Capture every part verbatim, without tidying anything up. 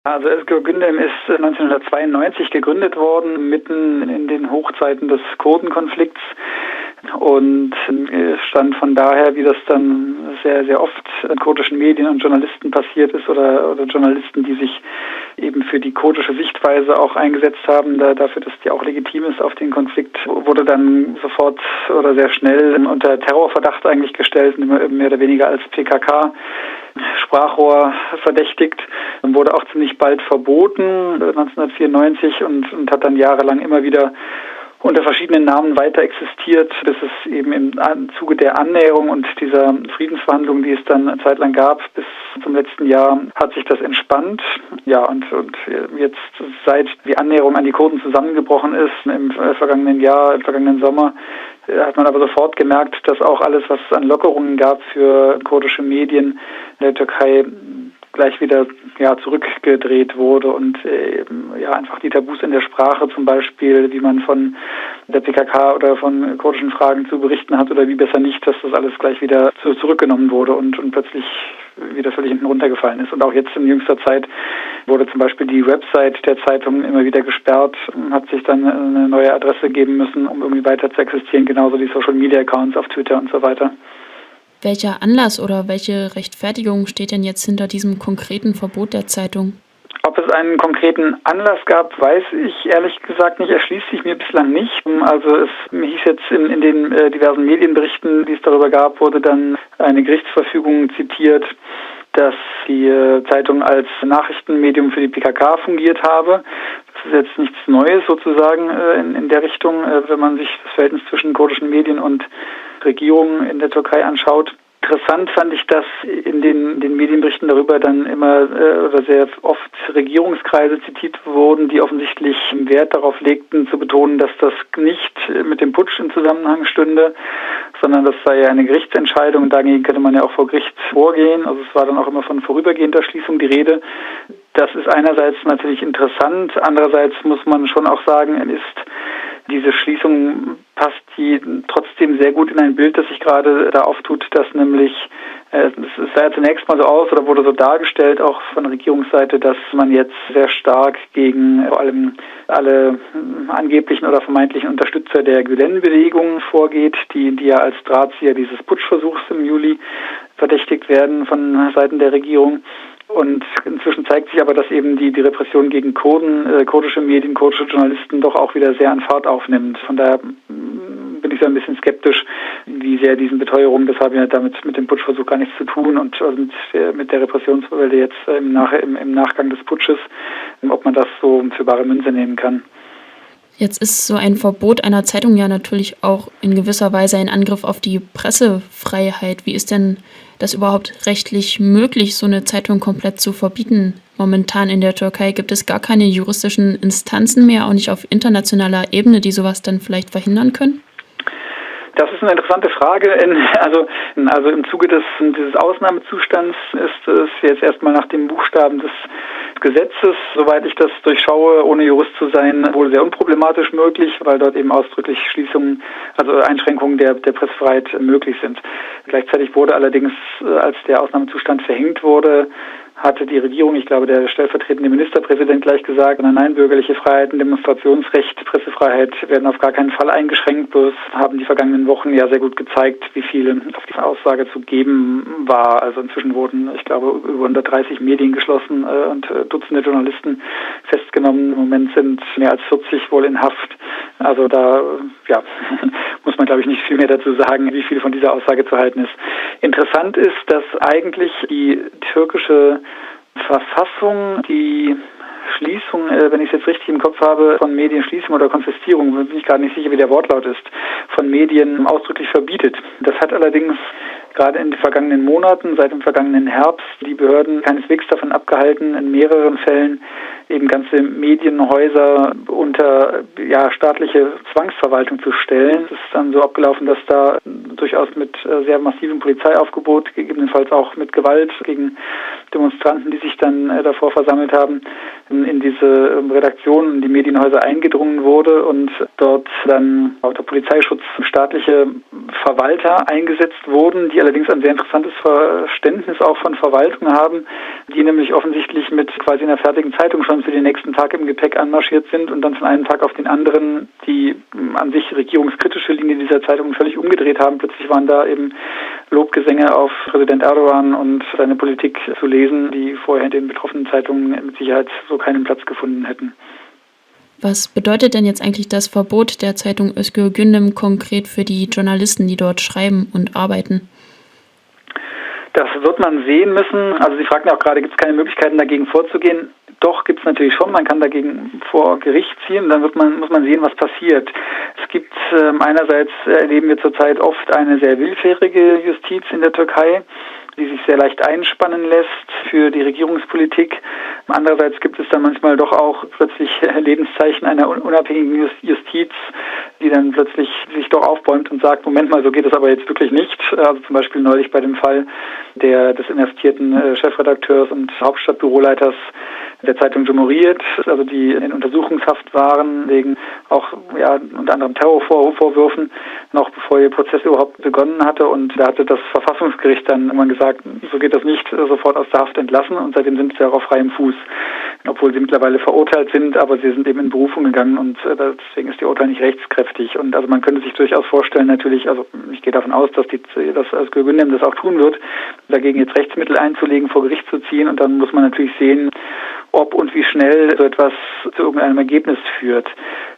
Also Özgür Gündem ist neunzehnhundertzweiundneunzig gegründet worden, mitten in den Hochzeiten des Kurdenkonflikts und stand von daher, wie das dann sehr, sehr oft in kurdischen Medien und Journalisten passiert ist oder, oder Journalisten, die sich eben für die kurdische Sichtweise auch eingesetzt haben, da, dafür, dass die auch legitim ist auf den Konflikt, wurde dann sofort oder sehr schnell unter Terrorverdacht eigentlich gestellt, mehr oder weniger als P K K. Sprachrohr verdächtigt und wurde auch ziemlich bald verboten, neunzehnhundertvierundneunzig, und, und hat dann jahrelang immer wieder unter verschiedenen Namen weiter existiert, bis es eben im Zuge der Annäherung und dieser Friedensverhandlungen, die es dann eine Zeit lang gab, bis zum letzten Jahr, hat sich das entspannt. Ja, und, und jetzt, seit die Annäherung an die Kurden zusammengebrochen ist, im vergangenen Jahr, im vergangenen Sommer, hat man aber sofort gemerkt, dass auch alles, was es an Lockerungen gab für kurdische Medien in der Türkei, gleich wieder ja, zurückgedreht wurde und äh, ja einfach die Tabus in der Sprache zum Beispiel, wie man von der P K K oder von kurdischen Fragen zu berichten hat oder wie besser nicht, dass das alles gleich wieder zu, zurückgenommen wurde und, und plötzlich wieder völlig hinten runtergefallen ist. Und auch jetzt in jüngster Zeit wurde zum Beispiel die Website der Zeitung immer wieder gesperrt, hat sich dann eine neue Adresse geben müssen, um irgendwie weiter zu existieren, genauso die Social-Media-Accounts auf Twitter und so weiter. Welcher Anlass oder welche Rechtfertigung steht denn jetzt hinter diesem konkreten Verbot der Zeitung? Ob es einen konkreten Anlass gab, weiß ich ehrlich gesagt nicht, erschließt sich mir bislang nicht. Also es hieß jetzt in, in den äh, diversen Medienberichten, die es darüber gab, wurde dann eine Gerichtsverfügung zitiert, dass die äh, Zeitung als Nachrichtenmedium für die P K K fungiert habe. Das ist jetzt nichts Neues sozusagen äh, in, in der Richtung, äh, wenn man sich das Verhältnis zwischen kurdischen Medien und Regierung in der Türkei anschaut. Interessant fand ich, dass in den, den Medienberichten darüber dann immer äh, oder sehr oft Regierungskreise zitiert wurden, die offensichtlich Wert darauf legten, zu betonen, dass das nicht mit dem Putsch in Zusammenhang stünde, sondern das sei ja eine Gerichtsentscheidung und dagegen könnte man ja auch vor Gericht vorgehen. Also es war dann auch immer von vorübergehender Schließung die Rede. Das ist einerseits natürlich interessant, andererseits muss man schon auch sagen, ist diese Schließung passt die trotzdem sehr gut in ein Bild, das sich gerade da auftut, dass nämlich, äh, es sah ja zunächst mal so aus oder wurde so dargestellt, auch von der Regierungsseite, dass man jetzt sehr stark gegen vor allem alle angeblichen oder vermeintlichen Unterstützer der Gülen-Bewegung vorgeht, die, die ja als Drahtzieher dieses Putschversuchs im Juli verdächtigt werden von Seiten der Regierung. Und inzwischen zeigt sich aber, dass eben die, die Repression gegen Kurden, äh, kurdische Medien, kurdische Journalisten doch auch wieder sehr an Fahrt aufnimmt. Von daher bin ich so ein bisschen skeptisch, wie sehr diesen Beteuerungen, das haben ja damit mit dem Putschversuch gar nichts zu tun und also mit, der, mit der Repressionswelle jetzt im, Nach, im, im Nachgang des Putsches, ob man das so für bare Münze nehmen kann. Jetzt ist so ein Verbot einer Zeitung ja natürlich auch in gewisser Weise ein Angriff auf die Pressefreiheit. Wie ist denn das überhaupt rechtlich möglich, so eine Zeitung komplett zu verbieten? Momentan in der Türkei gibt es gar keine juristischen Instanzen mehr, auch nicht auf internationaler Ebene, die sowas dann vielleicht verhindern können? Das ist eine interessante Frage. Also, also im Zuge des, dieses Ausnahmezustands ist es jetzt erstmal nach dem Buchstaben des Gesetzes, soweit ich das durchschaue, ohne Jurist zu sein, wohl sehr unproblematisch möglich, weil dort eben ausdrücklich Schließungen, also Einschränkungen der, der Pressefreiheit möglich sind. Gleichzeitig wurde allerdings, als der Ausnahmezustand verhängt wurde, hatte die Regierung, ich glaube der stellvertretende Ministerpräsident gleich gesagt, nein, bürgerliche Freiheiten, Demonstrationsrecht, Pressefreiheit werden auf gar keinen Fall eingeschränkt. Bloß haben die vergangenen Wochen ja sehr gut gezeigt, wie viel auf diese Aussage zu geben war. Also inzwischen wurden, ich glaube, über hundertdreißig Medien geschlossen äh, und äh, Dutzende Journalisten festgenommen. Im Moment sind mehr als vierzig wohl in Haft. Also da ja, muss man, glaube ich, nicht viel mehr dazu sagen, wie viel von dieser Aussage zu halten ist. Interessant ist, dass eigentlich die türkische Verfassung die Schließung, äh, wenn ich es jetzt richtig im Kopf habe, von Medienschließung oder Konfiszierung, bin ich gerade nicht sicher, wie der Wortlaut ist, von Medien ausdrücklich verbietet. Das hat allerdings gerade in den vergangenen Monaten, seit dem vergangenen Herbst, die Behörden keineswegs davon abgehalten, in mehreren Fällen eben ganze Medienhäuser unter ja, staatliche Zwangsverwaltung zu stellen. Es ist dann so abgelaufen, dass da durchaus mit sehr massivem Polizeiaufgebot, gegebenenfalls auch mit Gewalt gegen Demonstranten, die sich dann äh, davor versammelt haben, in, in diese äh, Redaktionen, in die Medienhäuser eingedrungen wurde und dort dann auch der Polizeischutz staatliche Verwalter eingesetzt wurden, die allerdings ein sehr interessantes Verständnis auch von Verwaltung haben, die nämlich offensichtlich mit quasi einer fertigen Zeitung schon für den nächsten Tag im Gepäck anmarschiert sind und dann von einem Tag auf den anderen die an sich regierungskritische Linie dieser Zeitung völlig umgedreht haben. Plötzlich waren da eben Lobgesänge auf Präsident Erdogan und seine Politik zu lesen, die vorher in den betroffenen Zeitungen mit Sicherheit so keinen Platz gefunden hätten. Was bedeutet denn jetzt eigentlich das Verbot der Zeitung Özgür Gündem konkret für die Journalisten, die dort schreiben und arbeiten? Das wird man sehen müssen. Also Sie fragten ja auch gerade, gibt es keine Möglichkeiten dagegen vorzugehen? Doch, gibt es natürlich schon. Man kann dagegen vor Gericht ziehen. Dann wird man, muss man sehen, was passiert. Es gibt äh, einerseits erleben wir zurzeit oft eine sehr willfährige Justiz in der Türkei, die sich sehr leicht einspannen lässt für die Regierungspolitik. Andererseits gibt es dann manchmal doch auch plötzlich Lebenszeichen einer unabhängigen Justiz, die dann plötzlich sich doch aufbäumt und sagt, Moment mal, so geht es aber jetzt wirklich nicht. Also zum Beispiel neulich bei dem Fall der des inhaftierten Chefredakteurs und Hauptstadtbüroleiters der Zeitung Cumhuriyet, also die in Untersuchungshaft waren wegen auch ja unter anderem Terrorvorwürfen, noch bevor der Prozess überhaupt begonnen hatte. Und da hatte das Verfassungsgericht dann irgendwann gesagt, so geht das nicht, sofort aus der Haft entlassen. Und seitdem sind sie auch auf freiem Fuß, obwohl sie mittlerweile verurteilt sind, aber sie sind eben in Berufung gegangen und deswegen ist die Urteil nicht rechtskräftig. Und also man könnte sich durchaus vorstellen, natürlich, also ich gehe davon aus, dass die dass Özgür Gündem das auch tun wird, dagegen jetzt Rechtsmittel einzulegen, vor Gericht zu ziehen. Und dann muss man natürlich sehen, ob und wie schnell so etwas zu irgendeinem Ergebnis führt.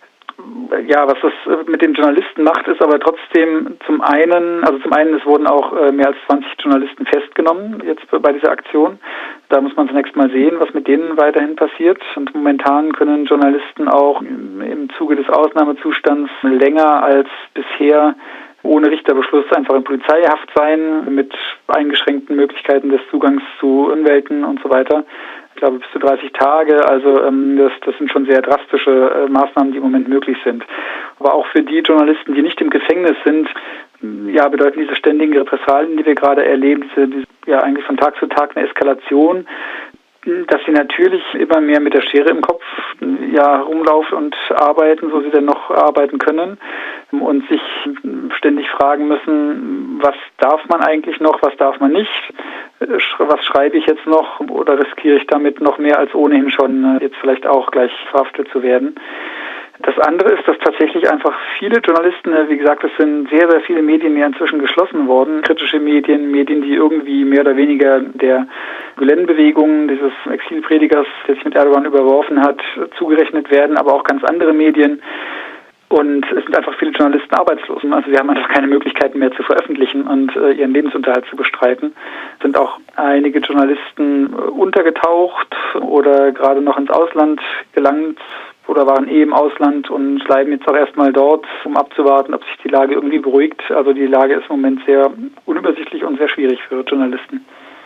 Ja, was das mit den Journalisten macht, ist aber trotzdem zum einen, also zum einen, es wurden auch mehr als zwanzig Journalisten festgenommen jetzt bei dieser Aktion. Da muss man zunächst mal sehen, was mit denen weiterhin passiert. Und momentan können Journalisten auch im Zuge des Ausnahmezustands länger als bisher ohne Richterbeschluss einfach in Polizeihaft sein, mit eingeschränkten Möglichkeiten des Zugangs zu Anwälten und so weiter. Ich glaube bis zu dreißig Tage, also ähm, das, das sind schon sehr drastische äh, Maßnahmen, die im Moment möglich sind. Aber auch für die Journalisten, die nicht im Gefängnis sind, ja, bedeuten diese ständigen Repressalien, die wir gerade erleben, diese, diese ja eigentlich von Tag zu Tag eine Eskalation, dass sie natürlich immer mehr mit der Schere im Kopf ja rumlaufen und arbeiten, so sie denn noch arbeiten können und sich ständig fragen müssen, was darf man eigentlich noch, was darf man nicht, was schreibe ich jetzt noch oder riskiere ich damit noch mehr als ohnehin schon jetzt vielleicht auch gleich verhaftet zu werden. Das andere ist, dass tatsächlich einfach viele Journalisten, wie gesagt, es sind sehr, sehr viele Medien ja inzwischen geschlossen worden, kritische Medien, Medien, die irgendwie mehr oder weniger der Gülen-Bewegung, dieses Exilpredigers, der sich mit Erdogan überworfen hat, zugerechnet werden, aber auch ganz andere Medien. Und es sind einfach viele Journalisten arbeitslos. Also sie haben einfach keine Möglichkeiten mehr zu veröffentlichen und äh, ihren Lebensunterhalt zu bestreiten. Es sind auch einige Journalisten äh, untergetaucht oder gerade noch ins Ausland gelangt oder waren eh im Ausland und bleiben jetzt auch erstmal dort, um abzuwarten, ob sich die Lage irgendwie beruhigt. Also die Lage ist im Moment sehr unübersichtlich und sehr schwierig für Journalisten.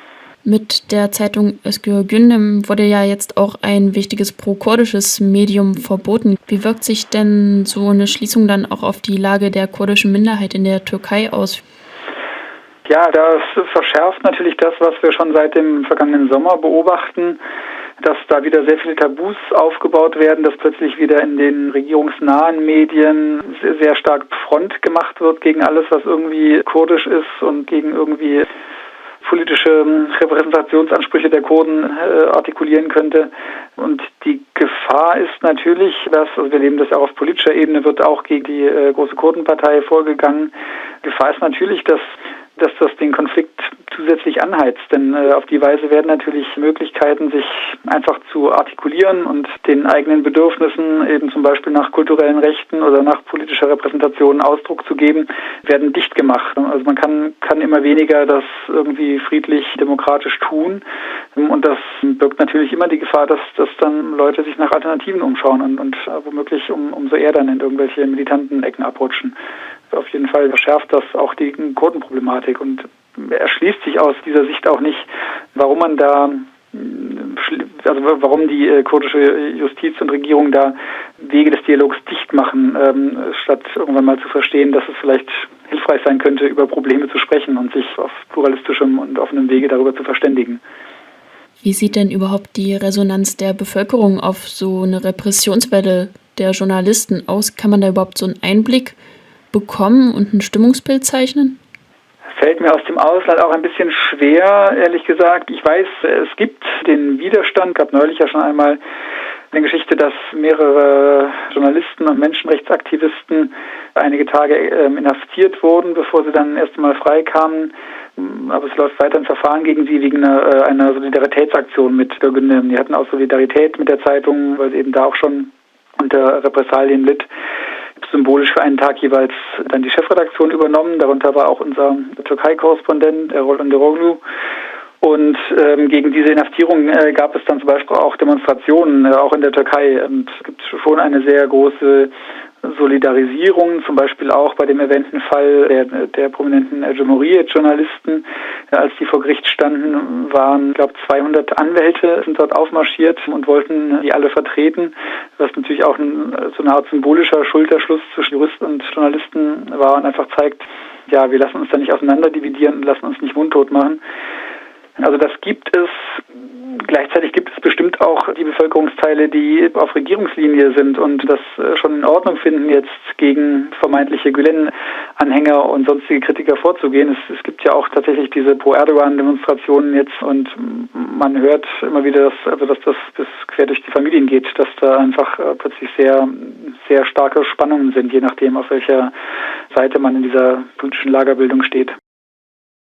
Mit der Zeitung Özgür Gündem wurde ja jetzt auch ein wichtiges pro-kurdisches Medium verboten. Wie wirkt sich denn so eine Schließung dann auch auf die Lage der kurdischen Minderheit in der Türkei aus? Ja, das verschärft natürlich das, was wir schon seit dem vergangenen Sommer beobachten, dass da wieder sehr viele Tabus aufgebaut werden, dass plötzlich wieder in den regierungsnahen Medien sehr, sehr stark Front gemacht wird gegen alles, was irgendwie kurdisch ist und gegen irgendwie politische Repräsentationsansprüche der Kurden äh, artikulieren könnte. Und die Gefahr ist natürlich, dass, also wir erleben das ja auch auf politischer Ebene, wird auch gegen die äh, große Kurdenpartei vorgegangen. Die Gefahr ist natürlich, dass dass das den Konflikt zusätzlich anheizt. Denn äh, auf die Weise werden natürlich Möglichkeiten, sich einfach zu artikulieren und den eigenen Bedürfnissen, eben zum Beispiel nach kulturellen Rechten oder nach politischer Repräsentation Ausdruck zu geben, werden dicht gemacht. Also man kann, kann immer weniger das irgendwie friedlich, demokratisch tun. Und das birgt natürlich immer die Gefahr, dass, dass dann Leute sich nach Alternativen umschauen und, und äh, womöglich um, umso eher dann in irgendwelche militanten Ecken abrutschen. Auf jeden Fall verschärft das auch die Kurdenproblematik und erschließt sich aus dieser Sicht auch nicht, warum man da, also warum die kurdische Justiz und Regierung da Wege des Dialogs dicht machen, ähm, statt irgendwann mal zu verstehen, dass es vielleicht hilfreich sein könnte, über Probleme zu sprechen und sich auf pluralistischem und offenem Wege darüber zu verständigen. Wie sieht denn überhaupt die Resonanz der Bevölkerung auf so eine Repressionswelle der Journalisten aus? Kann man da überhaupt so einen Einblick bekommen und ein Stimmungsbild zeichnen? Fällt mir aus dem Ausland auch ein bisschen schwer, ehrlich gesagt. Ich weiß, es gibt den Widerstand, gab neulich ja schon einmal eine Geschichte, dass mehrere Journalisten und Menschenrechtsaktivisten einige Tage ähm, inhaftiert wurden, bevor sie dann erst einmal freikamen. Aber es läuft weiter ein Verfahren gegen sie wegen einer, einer Solidaritätsaktion mit Bürgerinnen. Die hatten auch Solidarität mit der Zeitung, weil sie eben da auch schon unter Repressalien litt. Symbolisch für einen Tag jeweils dann die Chefredaktion übernommen. Darunter war auch unser Türkei-Korrespondent Errol Önderoglu. Und ähm, gegen diese Inhaftierung äh, gab es dann zum Beispiel auch Demonstrationen, äh, auch in der Türkei. Und es gibt schon eine sehr große Solidarisierung, zum Beispiel auch bei dem erwähnten Fall der, der prominenten Cumhuriyet-Journalisten. Als die vor Gericht standen, waren, ich glaube, zweihundert Anwälte sind dort aufmarschiert und wollten die alle vertreten, was natürlich auch ein, so eine Art symbolischer Schulterschluss zwischen Juristen und Journalisten war und einfach zeigt, ja, wir lassen uns da nicht auseinander dividieren und lassen uns nicht mundtot machen. Also das gibt es. Gleichzeitig gibt es bestimmt auch die Bevölkerungsteile, die auf Regierungslinie sind und das schon in Ordnung finden, jetzt gegen vermeintliche Gülen-Anhänger und sonstige Kritiker vorzugehen. Es, es gibt ja auch tatsächlich diese Pro-Erdogan-Demonstrationen jetzt und man hört immer wieder, dass, also dass das bis quer durch die Familien geht, dass da einfach plötzlich sehr, sehr starke Spannungen sind, je nachdem, auf welcher Seite man in dieser politischen Lagerbildung steht.